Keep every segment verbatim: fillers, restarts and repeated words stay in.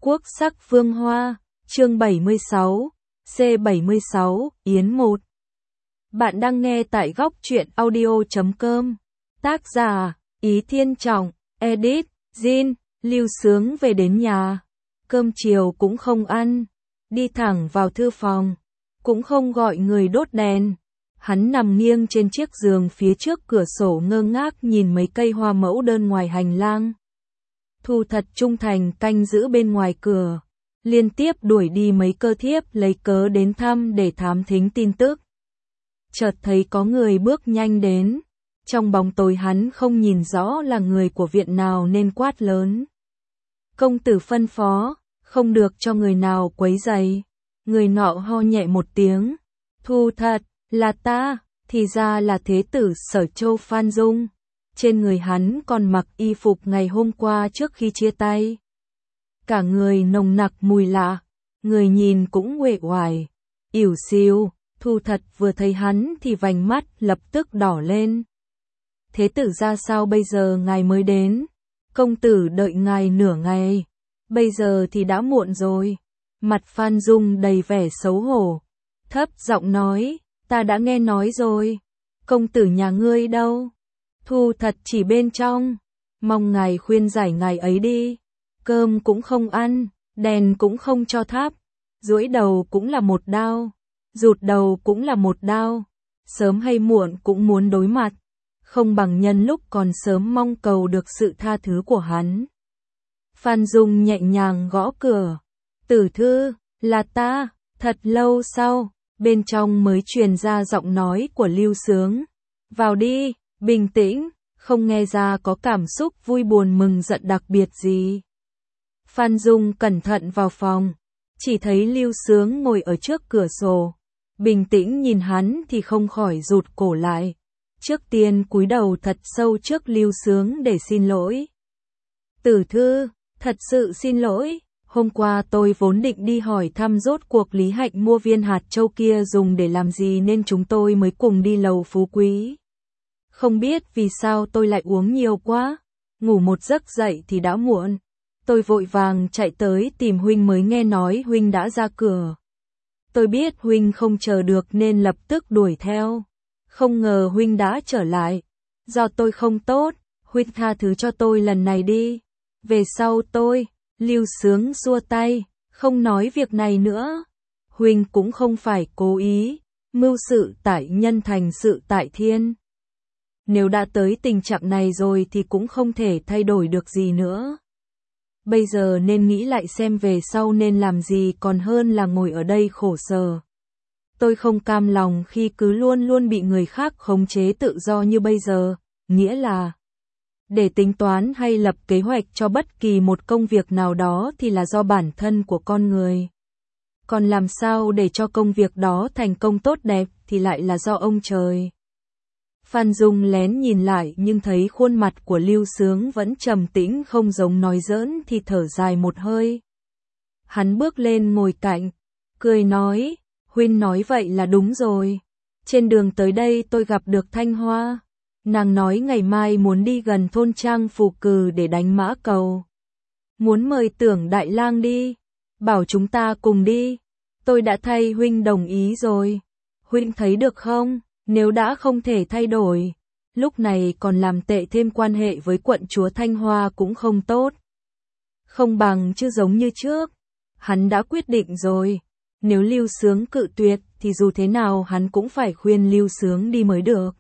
Quốc sắc phương hoa, chương bảy mươi sáu, C bảy mươi sáu, Yến một. Bạn đang nghe tại góc truyện audio chấm com. Tác giả, Ý Thiên Trọng, edit, Jin, Lưu Sướng về đến nhà. Cơm chiều cũng không ăn, đi thẳng vào thư phòng, cũng không gọi người đốt đèn. Hắn nằm nghiêng trên chiếc giường phía trước cửa sổ ngơ ngác nhìn mấy cây hoa mẫu đơn ngoài hành lang. Thu thật trung thành canh giữ bên ngoài cửa, liên tiếp đuổi đi mấy cơ thiếp lấy cớ đến thăm để thám thính tin tức. Chợt thấy có người bước nhanh đến, trong bóng tối hắn không nhìn rõ là người của viện nào nên quát lớn. Công tử phân phó, không được cho người nào quấy rầy. Người nọ ho nhẹ một tiếng. Thu thật, là ta, thì ra là thế tử Sở Châu Phan Dung. Trên người hắn còn mặc y phục ngày hôm qua trước khi chia tay. Cả người nồng nặc mùi lạ, người nhìn cũng uể oải, ỉu xìu. Thu thật vừa thấy hắn thì vành mắt lập tức đỏ lên. Thế tử ra sao bây giờ ngài mới đến? Công tử đợi ngài nửa ngày, bây giờ thì đã muộn rồi. Mặt Phan Dung đầy vẻ xấu hổ, thấp giọng nói, ta đã nghe nói rồi. Công tử nhà ngươi đâu? Thu thật chỉ bên trong, mong ngài khuyên giải ngài ấy đi. Cơm cũng không ăn, đèn cũng không cho thắp, duỗi đầu cũng là một đao, rụt đầu cũng là một đao, sớm hay muộn cũng muốn đối mặt, không bằng nhân lúc còn sớm mong cầu được sự tha thứ của hắn. Phan Dung nhẹ nhàng gõ cửa. Tử thư, là ta. Thật lâu sau, bên trong mới truyền ra giọng nói của Lưu Sướng. Vào đi, bình tĩnh, không nghe ra có cảm xúc vui buồn mừng giận đặc biệt gì. Phan Dung cẩn thận vào phòng, chỉ thấy Lưu Sướng ngồi ở trước cửa sổ, bình tĩnh nhìn hắn thì không khỏi rụt cổ lại. Trước tiên cúi đầu thật sâu trước Lưu Sướng để xin lỗi. Tử thư, thật sự xin lỗi, hôm qua tôi vốn định đi hỏi thăm rốt cuộc Lý Hạnh mua viên hạt châu kia dùng để làm gì nên chúng tôi mới cùng đi lầu Phú Quý. Không biết vì sao tôi lại uống nhiều quá, ngủ một giấc dậy thì đã muộn. Tôi vội vàng chạy tới tìm huynh mới nghe nói huynh đã ra cửa. Tôi biết huynh không chờ được nên lập tức đuổi theo. Không ngờ huynh đã trở lại. Do tôi không tốt, huynh tha thứ cho tôi lần này đi. Về sau tôi, Lưu Sướng xua tay, không nói việc này nữa. Huynh cũng không phải cố ý, mưu sự tại nhân thành sự tại thiên. Nếu đã tới tình trạng này rồi thì cũng không thể thay đổi được gì nữa. Bây giờ nên nghĩ lại xem về sau nên làm gì còn hơn là ngồi ở đây khổ sở. Tôi không cam lòng khi cứ luôn luôn bị người khác khống chế tự do như bây giờ, nghĩa là để tính toán hay lập kế hoạch cho bất kỳ một công việc nào đó thì là do bản thân của con người. Còn làm sao để cho công việc đó thành công tốt đẹp thì lại là do ông trời. Phan Dung lén nhìn lại nhưng thấy khuôn mặt của Lưu Sướng vẫn trầm tĩnh không giống nói giỡn thì thở dài một hơi. Hắn bước lên ngồi cạnh, cười nói, huynh nói vậy là đúng rồi. Trên đường tới đây tôi gặp được Thanh Hoa. Nàng nói ngày mai muốn đi gần thôn trang Phù Cừ để đánh mã cầu. Muốn mời Tưởng đại lang đi, bảo chúng ta cùng đi. Tôi đã thay huynh đồng ý rồi. Huynh thấy được không? Nếu đã không thể thay đổi, lúc này còn làm tệ thêm quan hệ với quận chúa Thanh Hoa cũng không tốt. Không bằng chứ giống như trước. Hắn đã quyết định rồi. Nếu Lưu Sướng cự tuyệt thì dù thế nào hắn cũng phải khuyên Lưu Sướng đi mới được.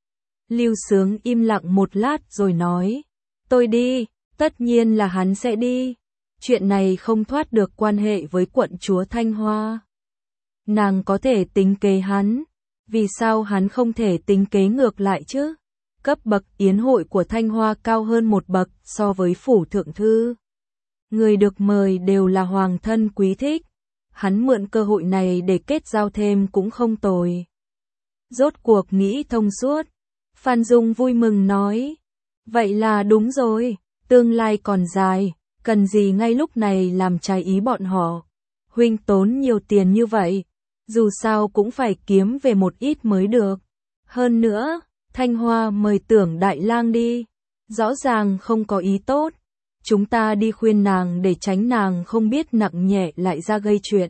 Lưu Sướng im lặng một lát rồi nói. Tôi đi, tất nhiên là hắn sẽ đi. Chuyện này không thoát được quan hệ với quận chúa Thanh Hoa. Nàng có thể tính kế hắn. Vì sao hắn không thể tính kế ngược lại chứ? Cấp bậc yến hội của Thanh Hoa cao hơn một bậc so với phủ thượng thư. Người được mời đều là hoàng thân quý thích. Hắn mượn cơ hội này để kết giao thêm cũng không tồi. Rốt cuộc nghĩ thông suốt. Phan Dung vui mừng nói. Vậy là đúng rồi, tương lai còn dài, cần gì ngay lúc này làm trái ý bọn họ. Huynh tốn nhiều tiền như vậy. Dù sao cũng phải kiếm về một ít mới được. Hơn nữa, Thanh Hoa mời Tưởng đại lang đi. Rõ ràng không có ý tốt. chúng ta đi khuyên nàng để tránh nàng không biết nặng nhẹ lại ra gây chuyện.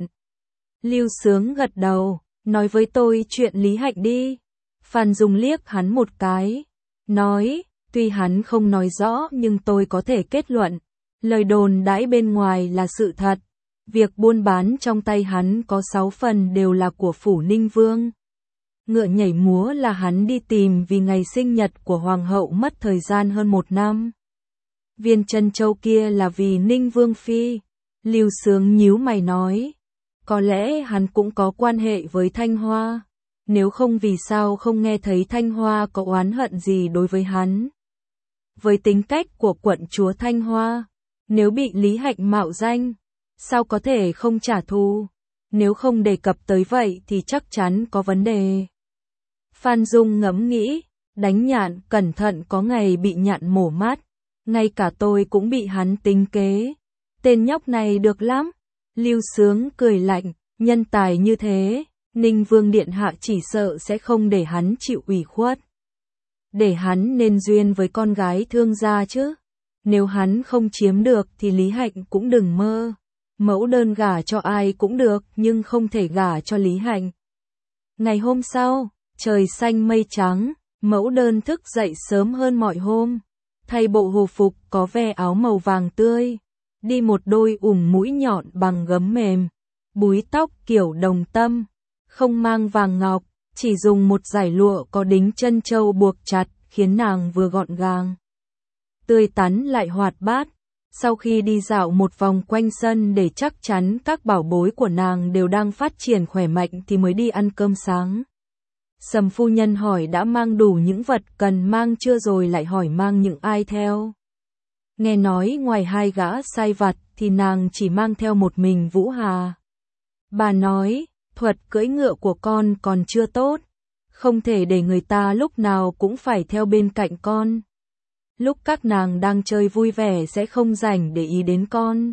Lưu Sướng gật đầu, nói với tôi chuyện Lý Hạnh đi. Phan Dung liếc hắn một cái, nói, tuy hắn không nói rõ nhưng tôi có thể kết luận, lời đồn đãi bên ngoài là sự thật. Việc buôn bán trong tay hắn có sáu phần đều là của phủ Ninh Vương. Ngựa nhảy múa là hắn đi tìm vì ngày sinh nhật của Hoàng hậu mất thời gian hơn một năm. Viên trân châu kia là vì Ninh Vương Phi. Lưu Sướng nhíu mày nói, có lẽ hắn cũng có quan hệ với Thanh Hoa. Nếu không vì sao không nghe thấy Thanh Hoa có oán hận gì đối với hắn. Với tính cách của quận chúa Thanh Hoa, nếu bị Lý Hạnh mạo danh, sao có thể không trả thù? Nếu không đề cập tới vậy thì chắc chắn có vấn đề. Phan Dung ngẫm nghĩ, đánh nhạn cẩn thận có ngày bị nhạn mổ mắt, ngay cả tôi cũng bị hắn tính kế. Tên nhóc này được lắm. Lưu Sướng cười lạnh, nhân tài như thế, Ninh Vương Điện Hạ chỉ sợ sẽ không để hắn chịu ủy khuất. Để hắn nên duyên với con gái thương gia chứ. Nếu hắn không chiếm được thì Lý Hạnh cũng đừng mơ. Mẫu đơn gả cho ai cũng được nhưng không thể gả cho Lý Hạnh. Ngày hôm sau, trời xanh mây trắng, mẫu đơn thức dậy sớm hơn mọi hôm. Thay bộ hồ phục có ve áo màu vàng tươi. Đi một đôi ủng mũi nhọn bằng gấm mềm. Búi tóc kiểu đồng tâm. Không mang vàng ngọc, chỉ dùng một dải lụa có đính chân châu buộc chặt, khiến nàng vừa gọn gàng, tươi tắn lại hoạt bát. Sau khi đi dạo một vòng quanh sân để chắc chắn các bảo bối của nàng đều đang phát triển khỏe mạnh thì mới đi ăn cơm sáng. Sầm phu nhân hỏi đã mang đủ những vật cần mang chưa rồi lại hỏi mang những ai theo. Nghe nói ngoài hai gã sai vặt thì nàng chỉ mang theo một mình Vũ Hà. Bà nói, thuật cưỡi ngựa của con còn chưa tốt, không thể để người ta lúc nào cũng phải theo bên cạnh con. Lúc các nàng đang chơi vui vẻ sẽ không rảnh để ý đến con.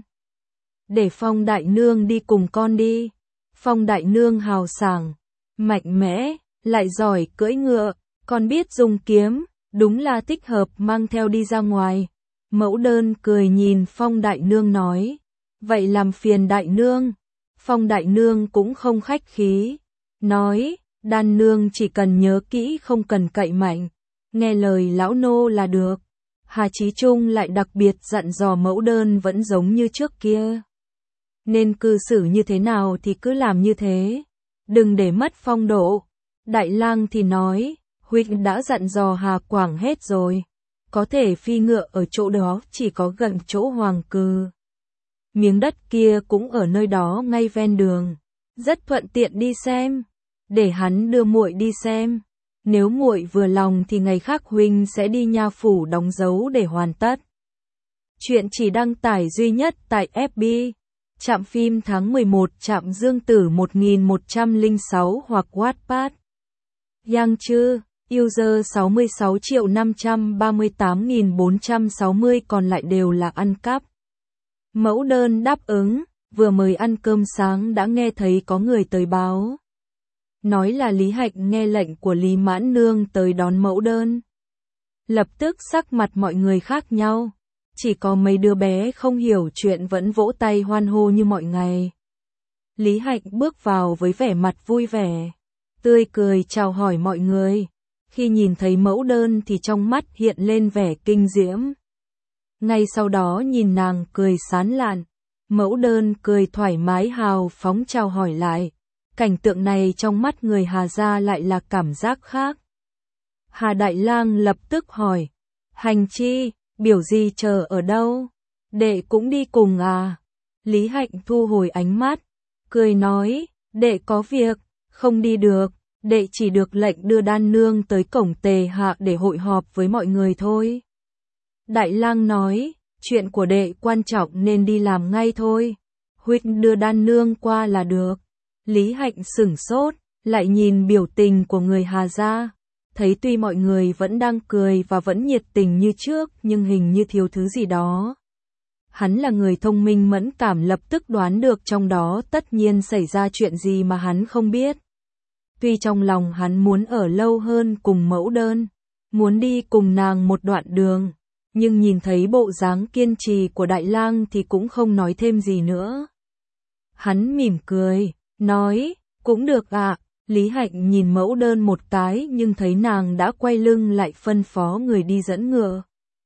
Để Phong đại nương đi cùng con đi. Phong đại nương hào sảng, mạnh mẽ, lại giỏi cưỡi ngựa, còn biết dùng kiếm, đúng là thích hợp mang theo đi ra ngoài. Mẫu đơn cười nhìn Phong đại nương nói, vậy làm phiền đại nương. Phong đại nương cũng không khách khí, nói, đan nương chỉ cần nhớ kỹ không cần cậy mạnh, nghe lời lão nô là được. Hà Chí Trung lại đặc biệt dặn dò mẫu đơn vẫn giống như trước kia. Nên cư xử như thế nào thì cứ làm như thế, đừng để mất phong độ. Đại lang thì nói, huynh đã dặn dò Hà Quảng hết rồi, có thể phi ngựa ở chỗ đó chỉ có gần chỗ hoàng cư. Miếng đất kia cũng ở nơi đó ngay ven đường, rất thuận tiện đi xem, để hắn đưa muội đi xem. Nếu muội vừa lòng thì ngày khác huynh sẽ đi nha phủ đóng dấu để hoàn tất. Chuyện chỉ đăng tải duy nhất tại ép bê. Trạm phim tháng mười một Trạm Dương Tử một nghìn một trăm lẻ sáu hoặc Wattpad. Yang Chư, user sáu mươi sáu triệu năm trăm ba mươi tám nghìn bốn trăm sáu mươi còn lại đều là ăn cắp. Mẫu đơn đáp ứng, vừa mới ăn cơm sáng đã nghe thấy có người tới báo. Nói là Lý Hạnh nghe lệnh của Lý Mãn Nương tới đón mẫu đơn. Lập tức sắc mặt mọi người khác nhau, chỉ có mấy đứa bé không hiểu chuyện vẫn vỗ tay hoan hô như mọi ngày. Lý Hạnh bước vào với vẻ mặt vui vẻ, tươi cười chào hỏi mọi người. Khi nhìn thấy mẫu đơn thì trong mắt hiện lên vẻ kinh diễm. Ngay sau đó nhìn nàng cười sán lạn, mẫu đơn cười thoải mái hào phóng chào hỏi lại. Cảnh tượng này trong mắt người Hà gia lại là cảm giác khác. Hà Đại Lang lập tức hỏi, hành chi, biểu gì chờ ở đâu? Đệ cũng đi cùng à? Lý Hạnh thu hồi ánh mắt, cười nói, đệ có việc, không đi được, đệ chỉ được lệnh đưa đan nương tới cổng Tề Hạ để hội họp với mọi người thôi. Đại Lang nói, chuyện của đệ quan trọng nên đi làm ngay thôi, huynh đưa đan nương qua là được. Lý Hạnh sửng sốt, lại nhìn biểu tình của người Hà gia, thấy tuy mọi người vẫn đang cười và vẫn nhiệt tình như trước nhưng hình như thiếu thứ gì đó. Hắn là người thông minh mẫn cảm lập tức đoán được trong đó tất nhiên xảy ra chuyện gì mà hắn không biết. Tuy trong lòng hắn muốn ở lâu hơn cùng mẫu đơn, muốn đi cùng nàng một đoạn đường, nhưng nhìn thấy bộ dáng kiên trì của Đại Lang thì cũng không nói thêm gì nữa. Hắn mỉm cười, nói, cũng được ạ. Lý Hạnh nhìn mẫu đơn một cái nhưng thấy nàng đã quay lưng lại phân phó người đi dẫn ngựa.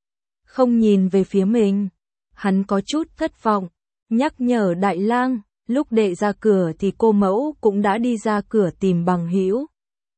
Không nhìn về phía mình, hắn có chút thất vọng, nhắc nhở Đại Lang, lúc đệ ra cửa thì cô mẫu cũng đã đi ra cửa tìm bằng hữu.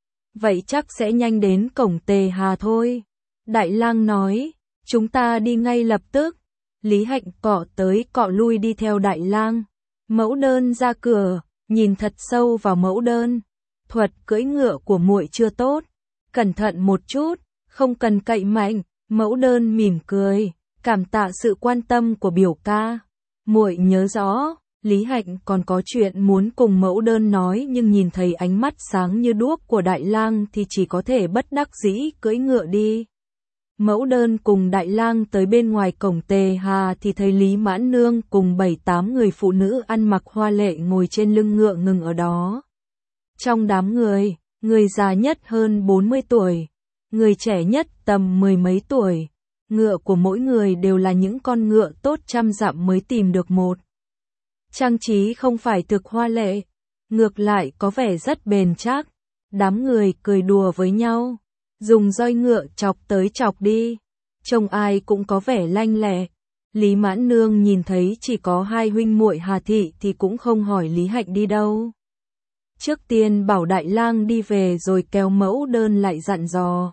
Vậy chắc sẽ nhanh đến cổng Tề Hà thôi. Đại Lang nói, chúng ta đi ngay lập tức. Lý Hạnh cọ tới cọ lui đi theo Đại Lang. Mẫu đơn ra cửa, nhìn thật sâu vào mẫu đơn. Thuật cưỡi ngựa của muội chưa tốt, cẩn thận một chút, không cần cậy mạnh. Mẫu đơn mỉm cười, cảm tạ sự quan tâm của biểu ca. Muội nhớ rõ. Lý Hạnh còn có chuyện muốn cùng mẫu đơn nói nhưng nhìn thấy ánh mắt sáng như đuốc của Đại Lang thì chỉ có thể bất đắc dĩ cưỡi ngựa đi. Mẫu đơn cùng Đại Lang tới bên ngoài cổng Tề Hà thì thấy Lý Mãn Nương cùng bảy tám người phụ nữ ăn mặc hoa lệ ngồi trên lưng ngựa ngừng ở đó. Trong đám người, người già nhất hơn bốn mươi tuổi, người trẻ nhất tầm mười mấy tuổi. Ngựa của mỗi người đều là những con ngựa tốt trăm dặm mới tìm được một. Trang trí không phải thực hoa lệ, ngược lại có vẻ rất bền chắc. Đám người cười đùa với nhau, dùng roi ngựa chọc tới chọc đi, trông ai cũng có vẻ lanh lẹ. Lý Mãn Nương nhìn thấy chỉ có hai huynh muội Hà Thị thì cũng không hỏi Lý Hạnh đi đâu. Trước tiên bảo Đại Lang đi về rồi kéo mẫu đơn lại dặn dò.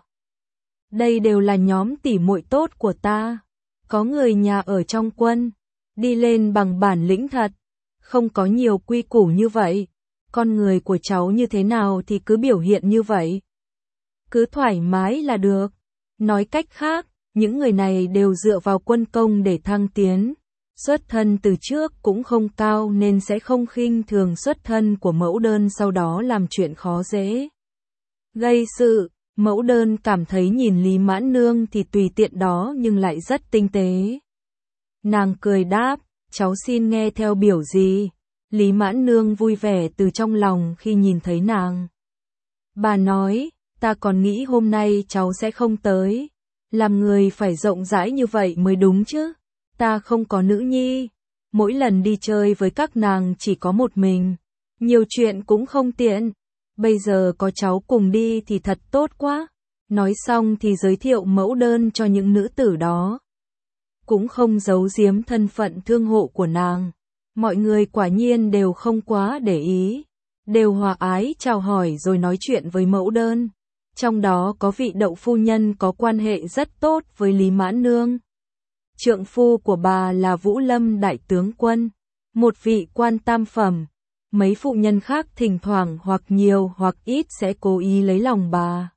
Đây đều là nhóm tỉ muội tốt của ta, có người nhà ở trong quân, đi lên bằng bản lĩnh thật, không có nhiều quy củ như vậy. Con người của cháu như thế nào thì cứ biểu hiện như vậy. Cứ thoải mái là được. Nói cách khác, những người này đều dựa vào quân công để thăng tiến. Xuất thân từ trước cũng không cao nên sẽ không khinh thường xuất thân của mẫu đơn sau đó làm chuyện khó dễ. Gây sự, mẫu đơn cảm thấy nhìn Lý Mãn Nương thì tùy tiện đó nhưng lại rất tinh tế. Nàng cười đáp, cháu xin nghe theo biểu gì. Lý Mãn Nương vui vẻ từ trong lòng khi nhìn thấy nàng. Bà nói, ta còn nghĩ hôm nay cháu sẽ không tới. Làm người phải rộng rãi như vậy mới đúng chứ. Ta không có nữ nhi. Mỗi lần đi chơi với các nàng chỉ có một mình. Nhiều chuyện cũng không tiện. Bây giờ có cháu cùng đi thì thật tốt quá. Nói xong thì giới thiệu mẫu đơn cho những nữ tử đó. Cũng không giấu giếm thân phận thương hộ của nàng. Mọi người quả nhiên đều không quá để ý, đều hòa ái chào hỏi rồi nói chuyện với mẫu đơn. Trong đó có vị đậu phu nhân có quan hệ rất tốt với Lý Mãn Nương. Trượng phu của bà là Vũ Lâm đại tướng quân, một vị quan tam phẩm. Mấy phụ nhân khác thỉnh thoảng hoặc nhiều hoặc ít sẽ cố ý lấy lòng bà.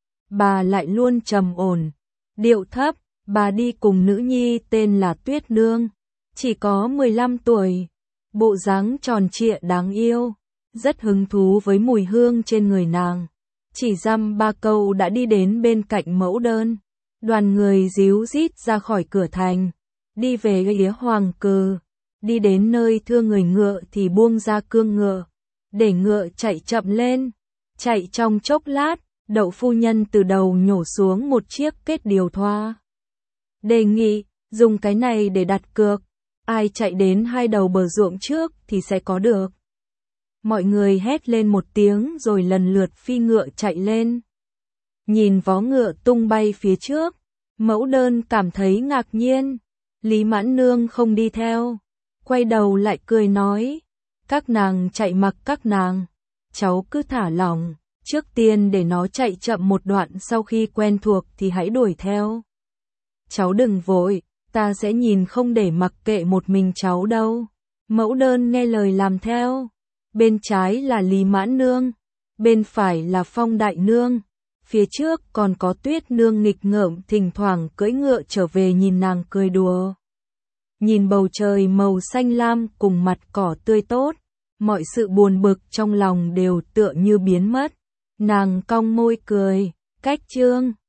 Bà lại luôn trầm ổn, điệu thấp. Bà đi cùng nữ nhi tên là Tuyết Nương, chỉ có mười lăm tuổi, bộ dáng tròn trịa đáng yêu, rất hứng thú với mùi hương trên người nàng. Chỉ dăm ba câu đã đi đến bên cạnh mẫu đơn. Đoàn người díu dít ra khỏi cửa thành, đi về ghế Hoàng Cừ, đi đến nơi thưa người ngựa thì buông ra cương ngựa, để ngựa chạy chậm lên. Chạy trong chốc lát, đậu phu nhân từ đầu nhổ xuống một chiếc kết điều thoa. Đề nghị, dùng cái này để đặt cược, ai chạy đến hai đầu bờ ruộng trước thì sẽ có được. Mọi người hét lên một tiếng rồi lần lượt phi ngựa chạy lên. Nhìn vó ngựa tung bay phía trước, mẫu đơn cảm thấy ngạc nhiên. Lý Mãn Nương không đi theo, quay đầu lại cười nói, các nàng chạy mặc các nàng, cháu cứ thả lỏng, trước tiên để nó chạy chậm một đoạn, sau khi quen thuộc thì hãy đuổi theo. Cháu đừng vội, ta sẽ nhìn không để mặc kệ một mình cháu đâu. Mẫu đơn nghe lời làm theo. Bên trái là Lý Mãn Nương, bên phải là Phong Đại Nương, phía trước còn có Tuyết Nương nghịch ngợm thỉnh thoảng cưỡi ngựa trở về nhìn nàng cười đùa. Nhìn bầu trời màu xanh lam cùng mặt cỏ tươi tốt, mọi sự buồn bực trong lòng đều tựa như biến mất. Nàng cong môi cười, cách chương.